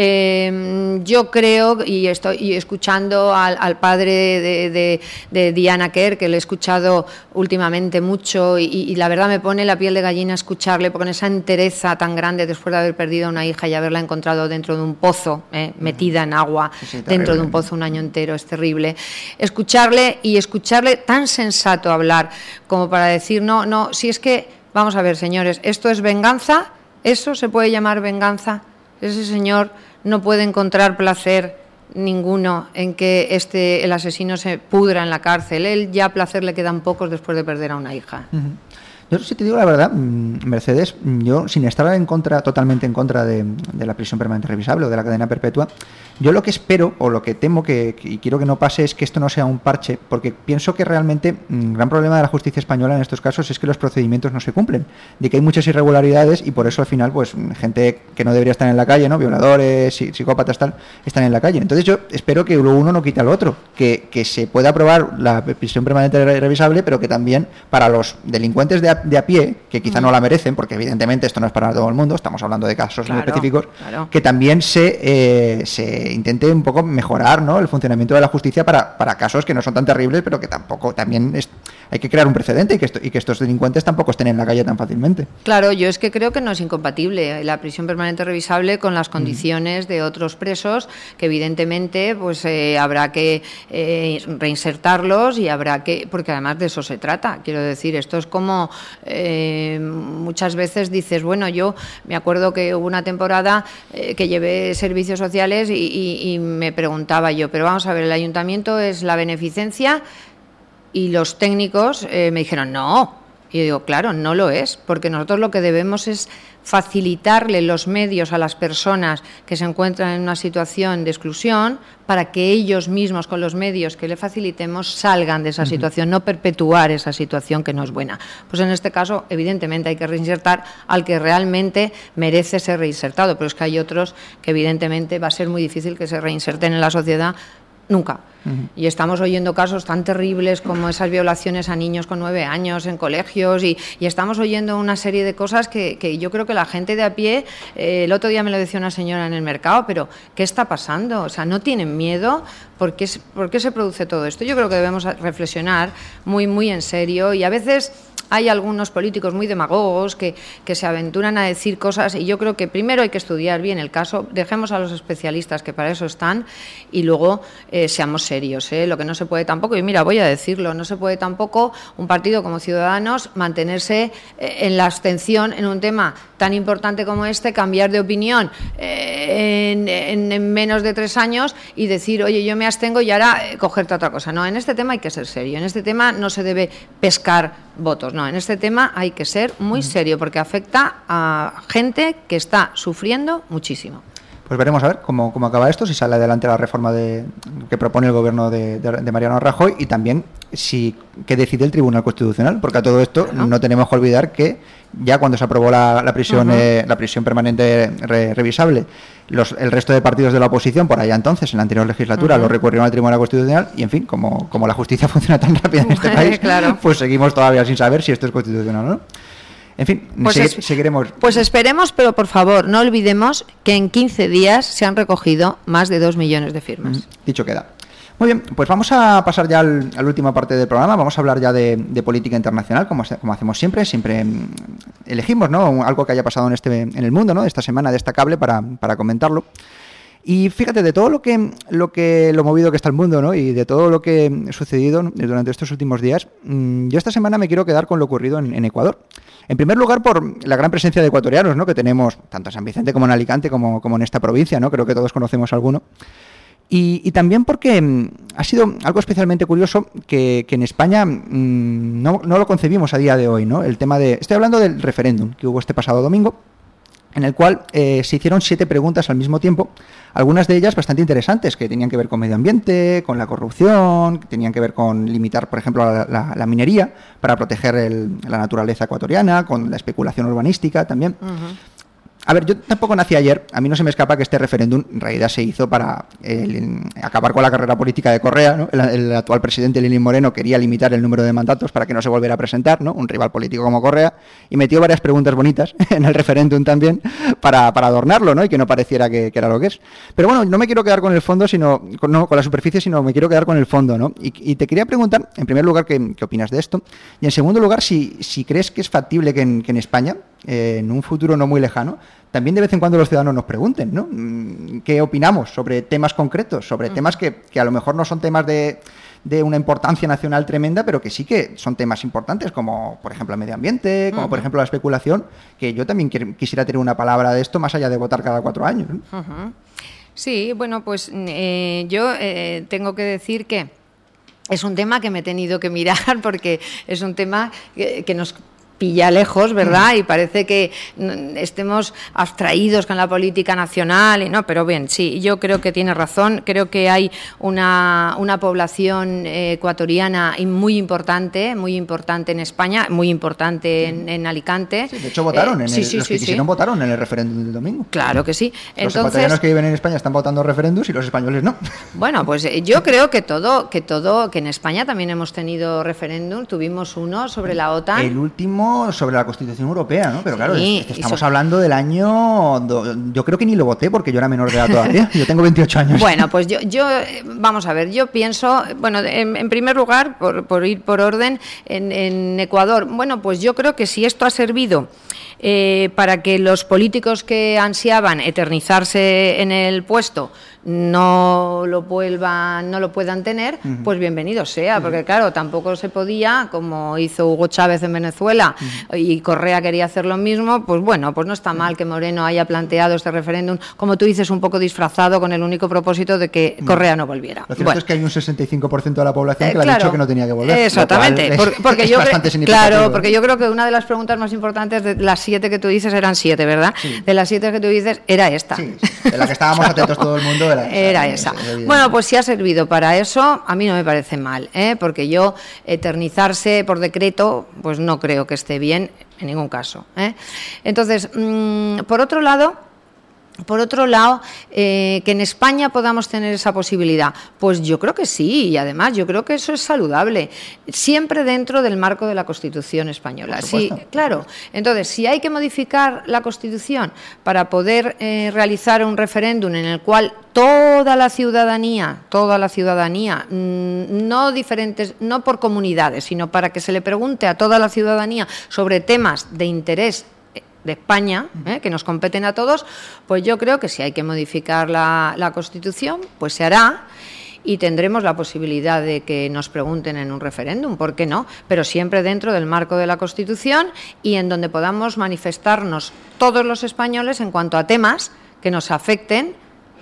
eh, yo creo, y estoy y escuchando al, al padre de, de, de Diana Quer, que le he escuchado últimamente mucho, y, y la verdad me pone la piel de gallina escucharle, con esa entereza tan grande después de haber perdido a una hija y haberla encontrado dentro de un pozo, eh, metida en agua, sí, sí, dentro de un pozo un año entero, es terrible. Escucharle y escucharle tan sensato hablar como para decir, no, no, si es que, vamos a ver, señores, esto es venganza, eso se puede llamar venganza, ese señor no puede encontrar placer ninguno en que este el asesino se pudra en la cárcel, él ya placer le quedan pocos después de perder a una hija. Uh-huh. Yo, si te digo la verdad, Mercedes, yo sin estar en contra, totalmente en contra de, de la prisión permanente revisable o de la cadena perpetua, yo lo que espero o lo que temo que, que y quiero que no pase es que esto no sea un parche, porque pienso que realmente un gran problema de la justicia española en estos casos es que los procedimientos no se cumplen, de que hay muchas irregularidades y por eso al final pues gente que no debería estar en la calle, ¿no? Violadores, psicópatas, tal, están en la calle. Entonces yo espero que lo uno no quite al otro, que, que se pueda aprobar la prisión permanente revisable, pero que también para los delincuentes de a, de a pie, que quizá no la merecen, porque evidentemente esto no es para todo el mundo, estamos hablando de casos claro, muy específicos, claro. que también se, eh, se intente un poco mejorar, ¿no? el funcionamiento de la justicia para, para casos que no son tan terribles, pero que tampoco también es, hay que crear un precedente y que, esto, y que estos delincuentes tampoco estén en la calle tan fácilmente. Claro, yo es que creo que no es incompatible la prisión permanente revisable con las condiciones mm. de otros presos, que evidentemente pues eh, habrá que eh, reinsertarlos y habrá que, porque además de eso se trata, quiero decir, esto es como eh, muchas veces dices, bueno, yo me acuerdo que hubo una temporada eh, que llevé servicios sociales y, y, y me preguntaba yo, pero vamos a ver, el ayuntamiento es la beneficencia, y los técnicos eh, me dijeron, no. Y yo digo, claro, no lo es, porque nosotros lo que debemos es facilitarle los medios a las personas que se encuentran en una situación de exclusión para que ellos mismos, con los medios que le facilitemos, salgan de esa uh-huh. situación, no perpetuar esa situación que no es buena. Pues en este caso, evidentemente, hay que reinsertar al que realmente merece ser reinsertado, pero es que hay otros que evidentemente va a ser muy difícil que se reinserten en la sociedad nunca. Uh-huh. Y estamos oyendo casos tan terribles como esas violaciones a niños con nueve años en colegios y, y estamos oyendo una serie de cosas que, que yo creo que la gente de a pie, eh, el otro día me lo decía una señora en el mercado, pero ¿qué está pasando? O sea, ¿no tienen miedo? ¿Por qué, por qué se produce todo esto? Yo creo que debemos reflexionar muy, muy en serio, y a veces hay algunos políticos muy demagogos que, que se aventuran a decir cosas, y yo creo que primero hay que estudiar bien el caso, dejemos a los especialistas que para eso están, y luego eh, seamos serios, ¿eh? Lo que no se puede tampoco, y mira, voy a decirlo, no se puede tampoco un partido como Ciudadanos mantenerse eh, en la abstención en un tema tan importante como este, cambiar de opinión eh, en, en, en menos de tres años y decir, oye, yo me abstengo y ahora eh, cogerte otra cosa. No, en este tema hay que ser serio, en este tema no se debe pescar votos, no, en este tema hay que ser muy serio porque afecta a gente que está sufriendo muchísimo. pues veremos a ver cómo, cómo acaba esto, si sale adelante la reforma de, que propone el gobierno de, de, de Mariano Rajoy, y también si qué decide el Tribunal Constitucional, porque a todo esto uh-huh. no tenemos que olvidar que ya cuando se aprobó la, la prisión uh-huh. eh, la prisión permanente re, revisable, los, el resto de partidos de la oposición por allá entonces, en la anterior legislatura, uh-huh. lo recurrieron al Tribunal Constitucional, y en fin, como, como la justicia funciona tan rápida en este país, claro. pues seguimos todavía sin saber si esto es constitucional o no. En fin, pues segui- es, seguiremos. Pues esperemos, pero por favor, no olvidemos que en quince días se han recogido más de dos millones de firmas. Mm, dicho queda. Muy bien, pues vamos a pasar ya al, a la última parte del programa. Vamos a hablar ya de, de política internacional, como, como hacemos siempre. Siempre mm, elegimos, ¿no?, algo que haya pasado en este en el mundo, ¿no?, esta semana destacable para, para comentarlo. Y fíjate, de todo lo que lo que lo movido que está el mundo, ¿no?, y de todo lo que ha sucedido durante estos últimos días, mmm, yo esta semana me quiero quedar con lo ocurrido en, en Ecuador. En primer lugar, por la gran presencia de ecuatorianos, ¿no?, que tenemos tanto en San Vicente como en Alicante, como, como en esta provincia, ¿no? Creo que todos conocemos alguno. Y, y también porque mmm, ha sido algo especialmente curioso que, que en España mmm, no, no lo concebimos a día de hoy, ¿no? El tema de... Estoy hablando del referéndum que hubo este pasado domingo, en el cual eh, se hicieron siete preguntas al mismo tiempo, algunas de ellas bastante interesantes, que tenían que ver con medio ambiente, con la corrupción, que tenían que ver con limitar, por ejemplo, la, la, la minería para proteger el, la naturaleza ecuatoriana, con la especulación urbanística también. Uh-huh. A ver, yo tampoco nací ayer, a mí no se me escapa que este referéndum en realidad se hizo para el, acabar con la carrera política de Correa, ¿no? El, el actual presidente Lenín Moreno quería limitar el número de mandatos para que no se volviera a presentar, ¿no?, un rival político como Correa, y metió varias preguntas bonitas en el referéndum también para, para adornarlo, ¿no?, y que no pareciera que, que era lo que es. Pero bueno, no me quiero quedar con el fondo, sino con, no, con la superficie, sino me quiero quedar con el fondo, ¿no? Y, y te quería preguntar, en primer lugar, ¿qué, qué opinas de esto? Y en segundo lugar, si, si crees que es factible que en, que en España, eh, en un futuro no muy lejano, también de vez en cuando los ciudadanos nos pregunten, ¿no?, ¿qué opinamos sobre temas concretos, sobre mm. temas que, que a lo mejor no son temas de, de una importancia nacional tremenda, pero que sí que son temas importantes, como por ejemplo el medio ambiente, como uh-huh. por ejemplo la especulación, que yo también quiero, quisiera tener una palabra de esto más allá de votar cada cuatro años, ¿no? Uh-huh. Sí, bueno, pues eh, yo eh, tengo que decir que es un tema que me he tenido que mirar porque es un tema que, que nos pilla lejos, ¿verdad? Y parece que estemos abstraídos con la política nacional, y no, pero bien, sí, yo creo que tiene razón, creo que hay una, una población eh, ecuatoriana muy importante, muy importante en España, muy importante en, en Alicante. Sí, de hecho votaron, eh, en sí, el, sí, los que sí, quisieron sí. votaron en el referéndum del domingo. Claro que sí. Los Entonces, ecuatorianos que viven en España están votando referéndums y los españoles no. Bueno, pues yo creo que todo, que todo, que en España también hemos tenido referéndum, tuvimos uno sobre la OTAN. El último sobre la Constitución Europea, ¿no? Pero claro, sí, es, es estamos so... hablando del año... Do, yo creo que ni lo voté porque yo era menor de edad todavía. Yo tengo veintiocho años. Bueno, pues yo, yo vamos a ver, yo pienso, bueno, en, en primer lugar, por, por ir por orden, en, en Ecuador, bueno, pues yo creo que si esto ha servido eh, para que los políticos que ansiaban eternizarse en el puesto no lo vuelvan, no lo puedan tener, uh-huh. pues bienvenido sea, porque uh-huh. claro, tampoco se podía, como hizo Hugo Chávez en Venezuela uh-huh. y Correa quería hacer lo mismo, pues bueno, pues no está mal que Moreno haya planteado este referéndum, como tú dices, un poco disfrazado con el único propósito de que Correa no volviera. Lo cierto bueno. es que hay un sesenta y cinco por ciento de la población que eh, claro, le ha dicho que no tenía que volver. Exactamente, es, porque, porque es yo bastante cre- significativo. Claro, porque yo creo que una de las preguntas más importantes de las siete que tú dices eran siete, ¿verdad? Sí. De las siete que tú dices era esta. Sí, de la que estábamos claro. atentos todo el mundo era esa. Era esa. Bueno, pues si ha servido para eso, a mí no me parece mal, ¿eh? Porque yo eternizarse por decreto, pues no creo que esté bien en ningún caso, ¿eh? Entonces, mmm, por otro lado, Por otro lado, eh, que en España podamos tener esa posibilidad, pues yo creo que sí, y además yo creo que eso es saludable, siempre dentro del marco de la Constitución española. Sí, claro. Entonces, si hay que modificar la Constitución para poder eh, realizar un referéndum en el cual toda la ciudadanía, toda la ciudadanía, mmm, no diferentes, no por comunidades, sino para que se le pregunte a toda la ciudadanía sobre temas de interés de España, ¿eh? que nos competen a todos, pues yo creo que si hay que modificar la, la Constitución, pues se hará y tendremos la posibilidad de que nos pregunten en un referéndum, ¿por qué no? Pero siempre dentro del marco de la Constitución y en donde podamos manifestarnos todos los españoles en cuanto a temas que nos afecten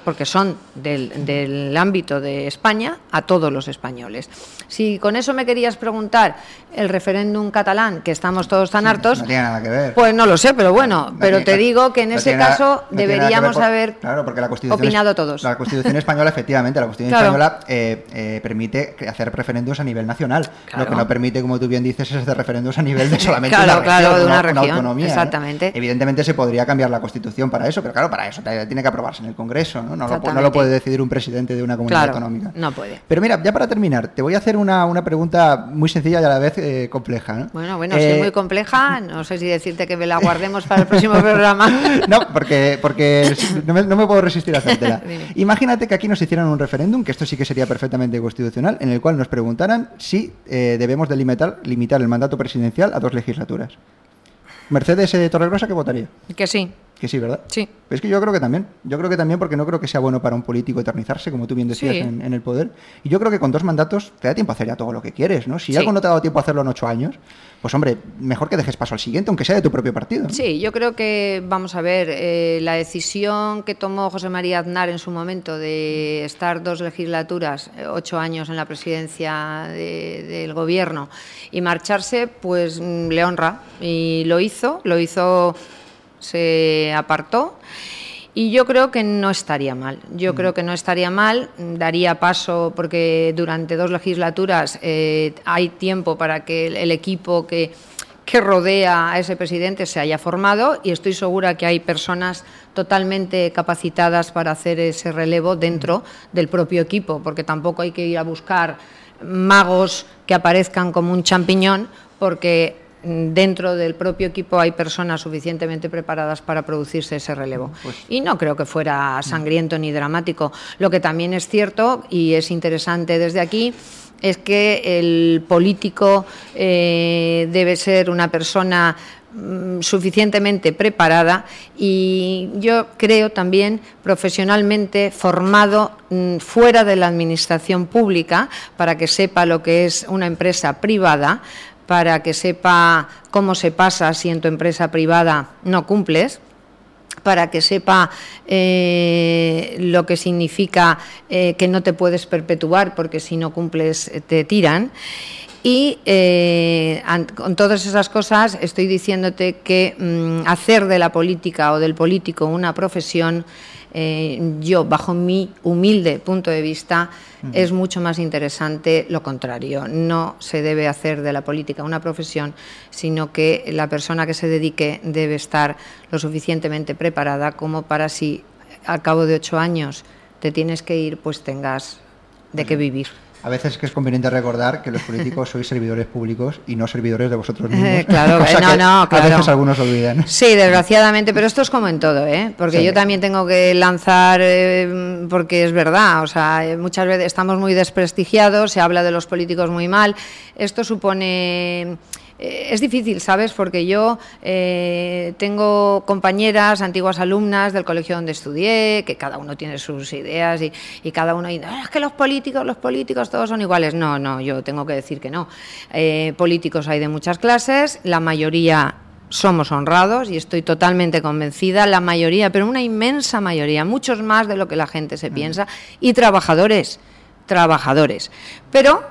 porque son del, del ámbito de España, a todos los españoles. Si con eso me querías preguntar el referéndum catalán, que estamos todos tan sí, hartos, no tiene nada que ver. Pues no lo sé, pero bueno, no, no pero tiene, te digo que en no ese nada, caso no deberíamos por, haber claro, porque la Constitución opinado es, todos. La Constitución española, efectivamente, la Constitución claro. española eh, eh, permite hacer referéndums a nivel nacional. Claro. Lo que no permite, como tú bien dices, es hacer referéndums a nivel de solamente claro, una, claro, región, de una, una, región, una autonomía. Exactamente. ¿no? Evidentemente se podría cambiar la Constitución para eso, pero claro, para eso tiene que aprobarse en el Congreso, ¿no? No, lo, no lo puede decidir un presidente de una comunidad claro, autonómica. No puede. Pero mira, ya para terminar, te voy a hacer una, una pregunta muy sencilla y a la vez eh, compleja, ¿no? Bueno, bueno, eh, si es muy compleja, no sé si decirte que me la guardemos para el próximo programa. No, porque, porque no, me, no me puedo resistir a hacértela. Imagínate que aquí nos hicieran un referéndum, que esto sí que sería perfectamente constitucional, en el cual nos preguntaran si eh, debemos de limitar, limitar el mandato presidencial a dos legislaturas. Mercedes eh, Torregrosa, ¿qué votaría? Que sí. Que sí, ¿verdad? Sí. Es que yo creo que también. Yo creo que también porque no creo que sea bueno para un político eternizarse, como tú bien decías, sí. en, en el poder. Y yo creo que con dos mandatos te da tiempo a hacer ya todo lo que quieres, ¿no? Si sí. algo no te ha dado tiempo a hacerlo en ocho años, pues hombre, mejor que dejes paso al siguiente, aunque sea de tu propio partido, ¿no? Sí, yo creo que, vamos a ver, eh, la decisión que tomó José María Aznar en su momento de estar dos legislaturas, ocho años en la presidencia de, del gobierno y marcharse, pues le honra. Y lo hizo, lo hizo... se apartó y yo creo que no estaría mal. Yo mm. creo que no estaría mal, daría paso porque durante dos legislaturas eh, hay tiempo para que el, el equipo que, que rodea a ese presidente se haya formado y estoy segura que hay personas totalmente capacitadas para hacer ese relevo dentro del propio equipo, porque tampoco hay que ir a buscar magos que aparezcan como un champiñón, porque dentro del propio equipo hay personas suficientemente preparadas para producirse ese relevo. Pues, y no creo que fuera sangriento ni dramático. Lo que también es cierto, y es interesante desde aquí, es que el político eh, debe ser una persona mm, suficientemente preparada y yo creo también profesionalmente formado mm, fuera de la administración pública para que sepa lo que es una empresa privada, para que sepa cómo se pasa si en tu empresa privada no cumples, para que sepa eh, lo que significa eh, que no te puedes perpetuar porque si no cumples te tiran. Y eh, con todas esas cosas estoy diciéndote que mmm, hacer de la política o del político una profesión, eh, yo bajo mi humilde punto de vista, uh-huh. es mucho más interesante lo contrario. No se debe hacer de la política una profesión, sino que la persona que se dedique debe estar lo suficientemente preparada como para si al cabo de ocho años te tienes que ir, pues tengas de uh-huh. qué vivir. A veces es que es conveniente recordar que los políticos sois servidores públicos y no servidores de vosotros mismos. Eh, claro, no, no, claro. A veces algunos olvidan. Sí, desgraciadamente, pero esto es como en todo, ¿eh? Porque sí. yo también tengo que lanzar, eh, porque es verdad, o sea, muchas veces estamos muy desprestigiados, se habla de los políticos muy mal. Esto supone... Es difícil, ¿sabes? Porque yo eh, tengo compañeras, antiguas alumnas del colegio donde estudié, que cada uno tiene sus ideas y, y cada uno dice, ah, es que los políticos, los políticos todos son iguales. No, no, yo tengo que decir que no. Eh, políticos hay de muchas clases, la mayoría somos honrados y estoy totalmente convencida, la mayoría, pero una inmensa mayoría, muchos más de lo que la gente se piensa, y trabajadores, trabajadores. Pero,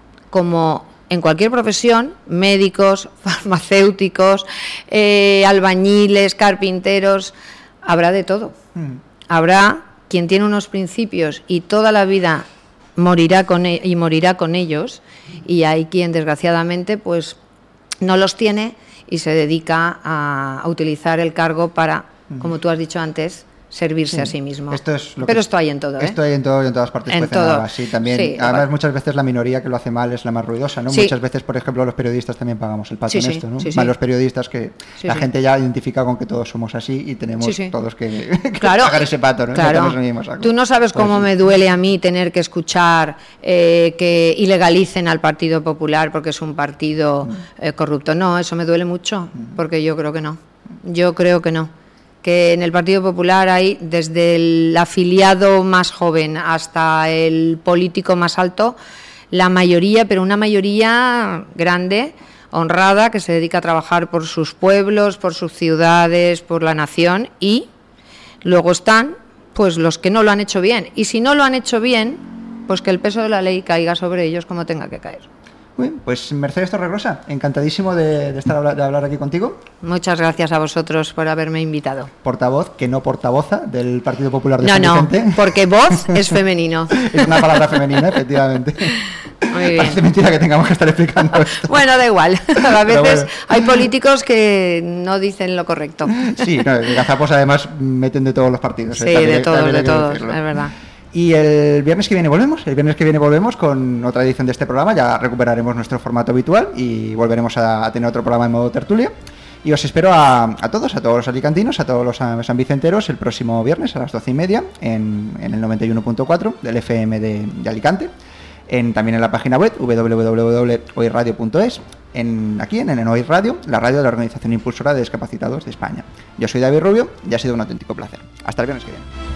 como en cualquier profesión, médicos, farmacéuticos, eh, albañiles, carpinteros, habrá de todo. Mm. Habrá quien tiene unos principios y toda la vida morirá con e- y morirá con ellos, y hay quien desgraciadamente pues no los tiene y se dedica a, a utilizar el cargo para, mm. como tú has dicho antes, servirse sí. a sí mismo. Esto es lo Pero que, esto hay en todo, ¿eh? Esto hay en todo y en todas partes. En todo. Sí, también. Sí, además, muchas veces la minoría que lo hace mal es la más ruidosa, ¿no? Sí. Muchas veces, por ejemplo, los periodistas también pagamos el pato sí, en esto, ¿no? Sí, sí. Más los periodistas que sí, la sí. gente ya identifica con que todos somos así y tenemos sí, sí. todos que, que claro. pagar ese pato, ¿no? Claro. No Tú no sabes cómo pues, me duele a mí tener que escuchar eh, que ilegalicen al Partido Popular porque es un partido eh, corrupto. No, eso me duele mucho, porque yo creo que no. Yo creo que no. Que en el Partido Popular hay desde el afiliado más joven hasta el político más alto, la mayoría, pero una mayoría grande, honrada, que se dedica a trabajar por sus pueblos, por sus ciudades, por la nación, y luego están pues los que no lo han hecho bien. Y si no lo han hecho bien, pues que el peso de la ley caiga sobre ellos como tenga que caer. Muy bien, pues Mercedes Torregrosa, encantadísimo de, de estar de hablar aquí contigo. Muchas gracias a vosotros por haberme invitado. Portavoz, que no portavoza, del Partido Popular de No, San no, Vicente. porque voz es femenino. Es una palabra femenina, efectivamente. Muy bien. Parece mentira que tengamos que estar explicando esto. Bueno, da igual. A veces bueno. hay políticos que no dicen lo correcto. Sí, no, gazapos además meten de todos los partidos. Sí, eh, también, de todos, también hay de que todos, decirlo. es verdad. Y el viernes que viene volvemos, el viernes que viene volvemos con otra edición de este programa, ya recuperaremos nuestro formato habitual y volveremos a, a tener otro programa en modo tertulia. Y os espero a, a todos, a todos los alicantinos, a todos los sanvicenteros el próximo viernes a las doce y media en, en el noventa y uno punto cuatro del F M de, de Alicante, en, también en la página web doble u doble u doble u punto oir radio punto es, en, aquí en, en Oir Radio, la radio de la Organización Impulsora de Discapacitados de España. Yo soy David Rubio y ha sido un auténtico placer. Hasta el viernes que viene.